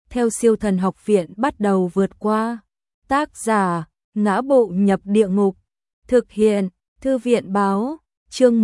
theo siêu thần học viện bắt đầu vượt qua. Tác giả, Ngã Bộ Nhập Địa Ngục. Thực hiện, Thư viện báo, chương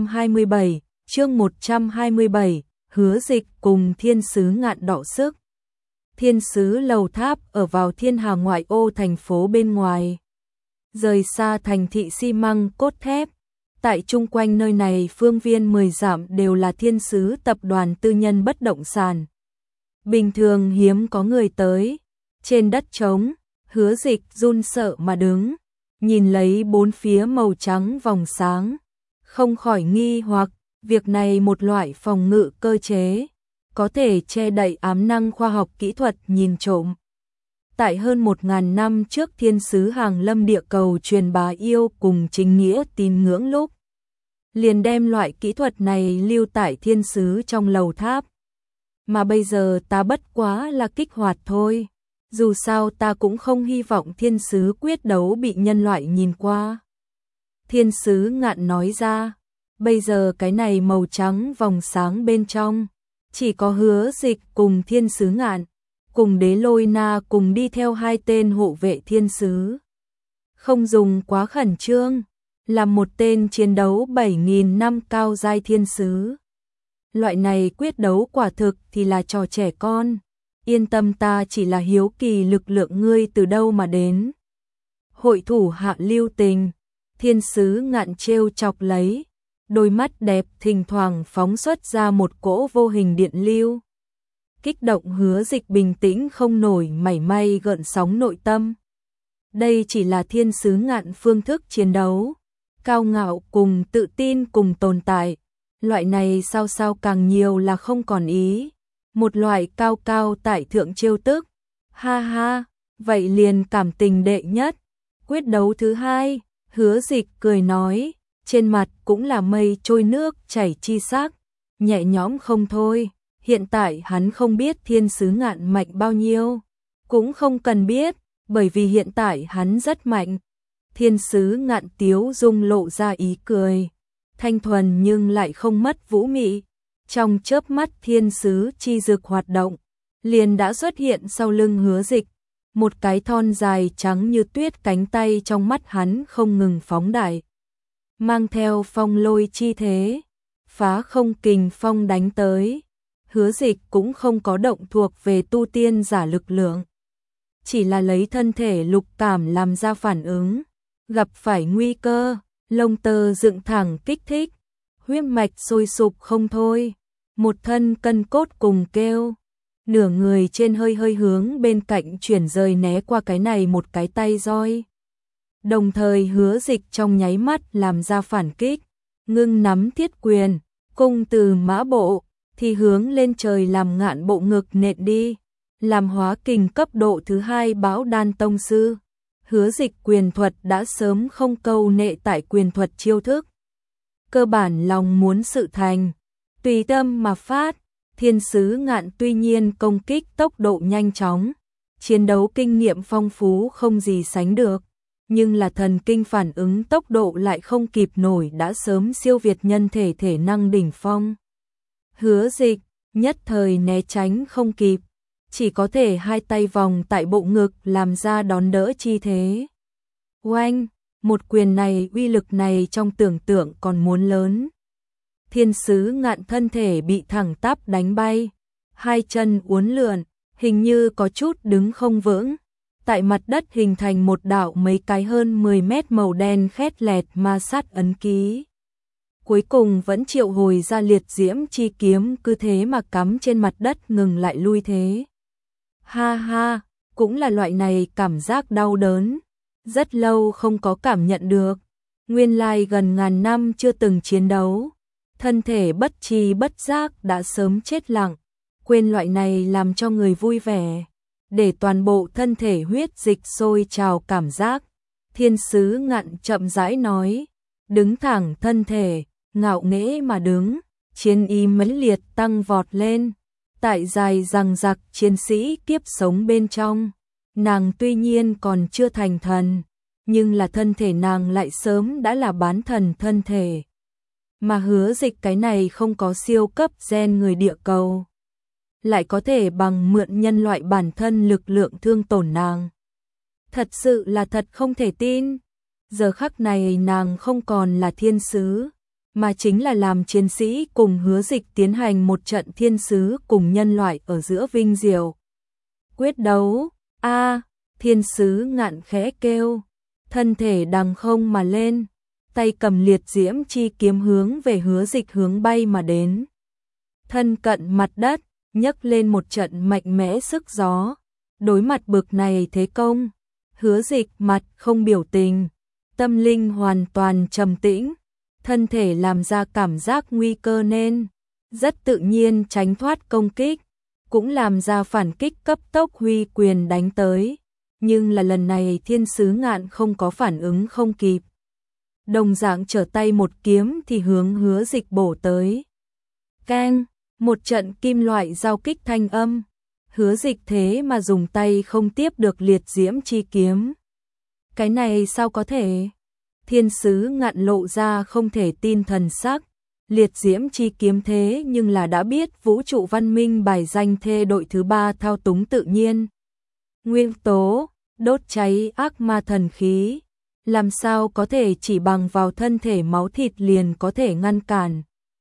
127, Hứa Dịch cùng Thiên Sứ Ngạn đọ sức. Thiên Sứ Lầu Tháp ở vào thiên hà ngoại ô thành phố bên ngoài. Rời xa thành thị xi măng cốt thép. Tại chung quanh nơi này phương viên 10 dặm đều là Thiên Sứ tập đoàn tư nhân bất động sản. Bình thường hiếm có người tới. Trên đất trống, Hứa Dịch run sợ mà đứng, nhìn lấy bốn phía màu trắng vòng sáng, không khỏi nghi hoặc, việc này một loại phòng ngự cơ chế, có thể che đậy ám năng khoa học kỹ thuật nhìn trộm. Tại hơn 1000 năm trước Thiên Sứ hàng lâm địa cầu truyền bá yêu cùng chính nghĩa tín ngưỡng lúc, liền đem loại kỹ thuật này lưu tại Thiên Sứ trong lầu tháp. Mà bây giờ ta bất quá là kích hoạt thôi. Dù sao ta cũng không hy vọng Thiên Sứ quyết đấu bị nhân loại nhìn qua. Thiên Sứ Ngạn nói ra, bây giờ cái này màu trắng vòng sáng bên trong, chỉ có Hứa Dịch cùng Thiên Sứ Ngạn, cùng Đế Lôi Na cùng đi theo hai tên hộ vệ Thiên Sứ. Không dùng quá khẩn trương, là một tên chiến đấu 7000 năm cao giai Thiên Sứ. Loại này quyết đấu quả thực thì là trò trẻ con. Yên tâm, ta chỉ là hiếu kỳ lực lượng ngươi từ đâu mà đến. Hội thủ hạ lưu tình, Thiên Sứ Ngạn trêu chọc lấy, đôi mắt đẹp thỉnh thoảng phóng xuất ra một cỗ vô hình điện lưu. Kích động Hứa Dịch bình tĩnh không nổi mảy may gợn sóng nội tâm. Đây chỉ là Thiên Sứ Ngạn phương thức chiến đấu, cao ngạo cùng tự tin cùng tồn tại. Loại này sao càng nhiều là không còn ý. Một loại cao cao tại thượng trêu tức. Ha ha, vậy liền cảm tình đệ nhất. Quyết đấu thứ hai, Hứa Dịch cười nói, trên mặt cũng là mây trôi nước chảy chi sắc, nhẹ nhõm không thôi. Hiện tại hắn không biết Thiên Sứ Ngạn mạnh bao nhiêu, cũng không cần biết, bởi vì hiện tại hắn rất mạnh. Thiên Sứ Ngạn tiếu dung lộ ra ý cười, thanh thuần nhưng lại không mất vũ mị. Trong chớp mắt Thiên Sứ chi dực hoạt động, liền đã xuất hiện sau lưng Hứa Dịch, một cái thon dài trắng như tuyết cánh tay trong mắt hắn không ngừng phóng đại, mang theo phong lôi chi thế, phá không kình phong đánh tới. Hứa Dịch cũng không có động thuộc về tu tiên giả lực lượng, chỉ là lấy thân thể lục cảm làm ra phản ứng, gặp phải nguy cơ, lông tơ dựng thẳng kích thích, huyết mạch sôi sục không thôi, một thân cân cốt cùng kêu, nửa người trên hơi hướng bên cạnh chuyển rời né qua cái này một cái tay roi. Đồng thời Hứa Dịch trong nháy mắt làm ra phản kích, ngưng nắm thiết quyền, cung từ mã bộ, thì hướng lên trời làm ngạn bộ ngực nện đi, làm hóa kình cấp độ thứ 2 Bão Đan tông sư. Hứa Dịch quyền thuật đã sớm không câu nệ tại quyền thuật chiêu thức. Cơ bản lòng muốn sự thành, tùy tâm mà phát. Thiên Sứ Ngạn tuy nhiên công kích tốc độ nhanh chóng, chiến đấu kinh nghiệm phong phú không gì sánh được, nhưng là thần kinh phản ứng tốc độ lại không kịp nổi, đã sớm siêu việt nhân thể thể năng đỉnh phong. Hứa Dịch nhất thời né tránh không kịp, chỉ có thể hai tay vòng tại bộ ngực làm ra đón đỡ chi thế. Oanh, một quyền này uy lực này trong tưởng tượng còn muốn lớn. Thiên Sứ Ngạn thân thể bị thẳng tắp đánh bay, hai chân uốn lượn, hình như có chút đứng không vững, tại mặt đất hình thành một đạo mấy cái hơn 10 mét màu đen khét lẹt ma sát ấn ký. Cuối cùng vẫn triệu hồi ra liệt diễm chi kiếm, cứ thế mà cắm trên mặt đất ngừng lại lui thế. Ha ha, cũng là loại này cảm giác đau đớn, rất lâu không có cảm nhận được. Nguyên lai gần ngàn năm chưa từng chiến đấu, thân thể bất tri bất giác đã sớm chết lặng, quên loại này làm cho người vui vẻ, để toàn bộ thân thể huyết dịch sôi trào cảm giác. Thiên Sứ Ngạn chậm rãi nói, đứng thẳng thân thể, ngạo nghễ mà đứng, chiến ý mãnh liệt tăng vọt lên. Tại dài dằng dặc chiến sĩ kiếp sống bên trong, nàng tuy nhiên còn chưa thành thần, nhưng là thân thể nàng lại sớm đã là bán thần thân thể. Mà Hứa Dịch cái này không có siêu cấp gen người địa cầu, lại có thể bằng mượn nhân loại bản thân lực lượng thương tổn nàng. Thật sự là thật không thể tin. Giờ khắc này nàng không còn là thiên sứ, mà chính là làm chiến sĩ cùng Hứa Dịch tiến hành một trận thiên sứ cùng nhân loại ở giữa vinh diệu quyết đấu. A, thiên sứ Ngạn khẽ kêu, thân thể đằng không mà lên, tay cầm liệt diễm chi kiếm hướng về Hứa Dịch hướng bay mà đến. Thân cận mặt đất, nhấc lên một trận mạnh mẽ sức gió. Đối mặt bực này thế công, Hứa Dịch mặt không biểu tình, tâm linh hoàn toàn trầm tĩnh, thân thể làm ra cảm giác nguy cơ nên rất tự nhiên tránh thoát công kích, cũng làm ra phản kích cấp tốc huy quyền đánh tới. Nhưng là lần này thiên sứ Ngạn không có phản ứng không kịp, đồng dạng trở tay một kiếm thì hướng Hứa Dịch bổ tới. Keng, một trận kim loại giao kích thanh âm. Hứa Dịch thế mà dùng tay không tiếp được liệt diễm chi kiếm. Cái này sao có thể? Thiên sứ Ngạn lộ ra không thể tin thần sắc. Liệt diễm chi kiếm thế nhưng là đã biết vũ trụ văn minh bài danh thê đội thứ 3 thao túng tự nhiên nguyên tố, đốt cháy ác ma thần khí, làm sao có thể chỉ bằng vào thân thể máu thịt liền có thể ngăn cản?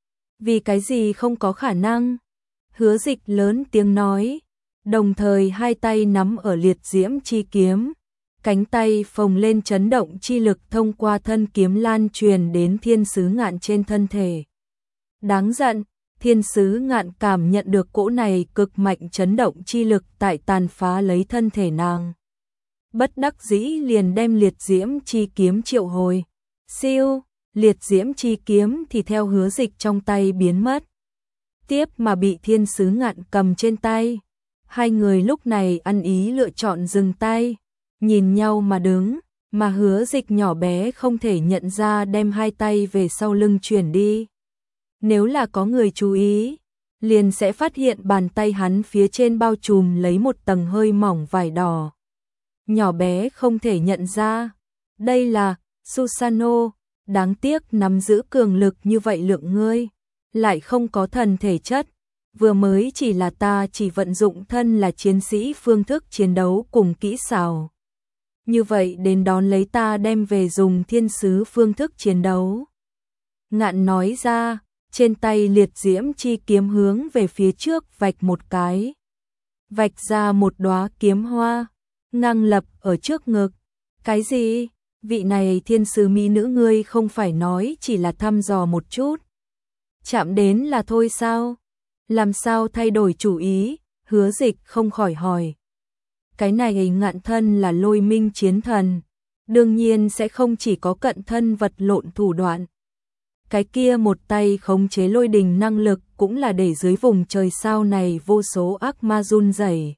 Vì cái gì không có khả năng? Hứa Dịch lớn tiếng nói, đồng thời hai tay nắm ở liệt diễm chi kiếm, cánh tay phồng lên chấn động chi lực thông qua thân kiếm lan truyền đến thiên sứ Ngạn trên thân thể. Đáng giận, thiên sứ Ngạn cảm nhận được cỗ này cực mạnh chấn động chi lực tại tàn phá lấy thân thể nàng. Bất đắc dĩ liền đem liệt diễm chi kiếm triệu hồi. Siêu, liệt diễm chi kiếm thì theo Hứa Dịch trong tay biến mất. Tiếp mà bị thiên sứ Ngạn cầm trên tay. Hai người lúc này ăn ý lựa chọn dừng tay, nhìn nhau mà đứng, mà Hứa Dịch nhỏ bé không thể nhận ra đem hai tay về sau lưng chuyển đi. Nếu là có người chú ý, liền sẽ phát hiện bàn tay hắn phía trên bao trùm lấy một tầng hơi mỏng vải đỏ. Nhỏ bé không thể nhận ra, đây là Susano, đáng tiếc nắm giữ cường lực như vậy lượng ngươi, lại không có thần thể chất, vừa mới chỉ là ta chỉ vận dụng thân là chiến sĩ phương thức chiến đấu cùng kỹ xảo. Như vậy đến đón lấy ta đem về dùng thiên sứ phương thức chiến đấu. Ngạn nói ra, trên tay liệt diễm chi kiếm hướng về phía trước vạch một cái. Vạch ra một đóa kiếm hoa, ngang lập ở trước ngực. Cái gì? Vị này thiên sứ mỹ nữ ngươi không phải nói chỉ là thăm dò một chút. Chạm đến là thôi sao? Làm sao thay đổi chủ ý? Hứa Dịch không khỏi hỏi. Cái này Ngạn thân là Lôi Minh chiến thần, đương nhiên sẽ không chỉ có cận thân vật lộn thủ đoạn. Cái kia một tay khống chế lôi đình năng lực cũng là để dưới vùng trời sao này vô số ác ma run rẩy.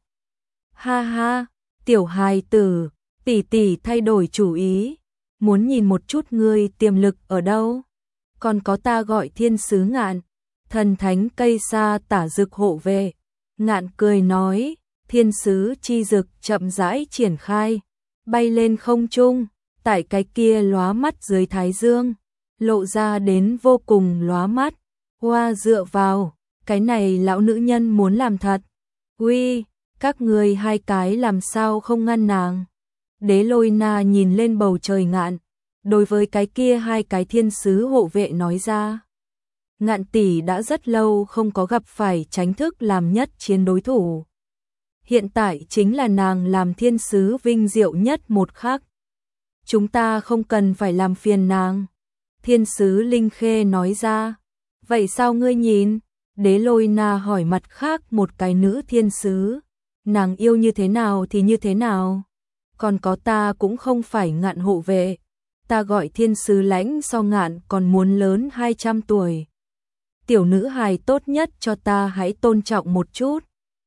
Ha ha, tiểu hài tử, tỷ tỷ thay đổi chủ ý, muốn nhìn một chút ngươi tiềm lực ở đâu. Còn có ta gọi thiên sứ Ngạn, thần thánh cây sa tả dực hộ vệ. Ngạn cười nói, thiên sứ chi dực chậm rãi triển khai, bay lên không trung, tại cái kia lóa mắt dưới thái dương, lộ ra đến vô cùng lóa mắt. Hoa dựa vào, cái này lão nữ nhân muốn làm thật. Uy, các ngươi hai cái làm sao không ngăn nàng? Đế Lôi Na nhìn lên bầu trời Ngạn, đối với cái kia hai cái thiên sứ hộ vệ nói ra. Ngạn tỷ đã rất lâu không có gặp phải tránh thức làm nhất chiến đối thủ. Hiện tại chính là nàng làm thiên sứ vinh diệu nhất một khắc. Chúng ta không cần phải làm phiền nàng. Thiên sứ Linh Khê nói ra. Vậy sao ngươi nhìn? Đế Lôi Na hỏi mặt khác một cái nữ thiên sứ. Nàng yêu như thế nào thì như thế nào? Còn có ta cũng không phải Ngạn hộ vệ. Ta gọi thiên sứ Lãnh so Ngạn còn muốn lớn 200 tuổi. Tiểu nữ hài tốt nhất cho ta hãy tôn trọng một chút.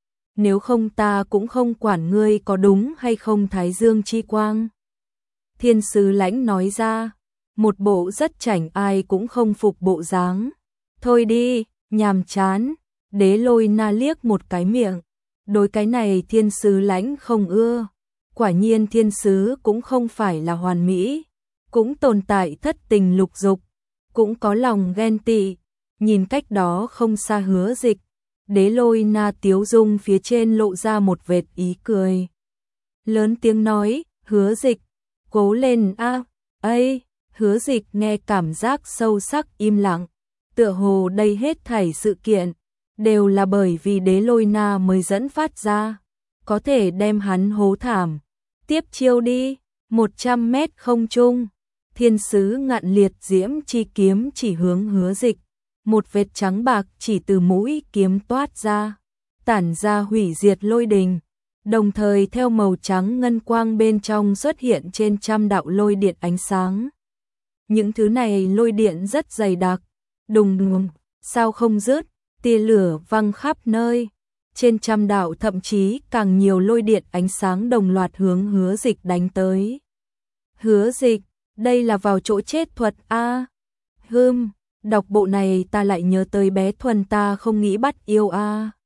Nếu không ta cũng không quản ngươi có đúng hay không Thái Dương chi quang. Thiên sứ Lãnh nói ra, một bộ rất chảnh ai cũng không phục bộ dáng. Thôi đi, nhàm chán. Đế Lôi Na liếc một cái miệng. Đối cái này thiên sứ Lãnh không ưa. Quả nhiên thiên sứ cũng không phải là hoàn mỹ, cũng tồn tại thất tình lục dục, cũng có lòng ghen tị. Nhìn cách đó không xa Hứa Dịch, Đế Lôi Na tiếu dung phía trên lộ ra một vệt ý cười. Lớn tiếng nói, Hứa Dịch, cố lên a. Ây, Hứa Dịch nghe cảm giác sâu sắc im lặng, tựa hồ đây hết thảy sự kiện đều là bởi vì Đế Lôi Na mới dẫn phát ra, có thể đem hắn hố thảm. Tiếp chiêu đi, 100 mét không trung, thiên sứ ngạn liệt diễm chi kiếm chỉ hướng Hứa Dịch, một vệt trắng bạc chỉ từ mũi kiếm toát ra, tản ra hủy diệt lôi đình, đồng thời theo màu trắng ngân quang bên trong xuất hiện trên trăm đạo lôi điện ánh sáng. Những thứ này lôi điện rất dày đặc, đùng đùng, sao không dứt, tia lửa văng khắp nơi. Trên trăm đạo thậm chí càng nhiều lôi điện ánh sáng đồng loạt hướng Hứa Dịch đánh tới. Hứa Dịch, đây là vào chỗ chết thuật a. Đọc bộ này ta lại nhớ tới bé Thuần ta không nghĩ bắt yêu a.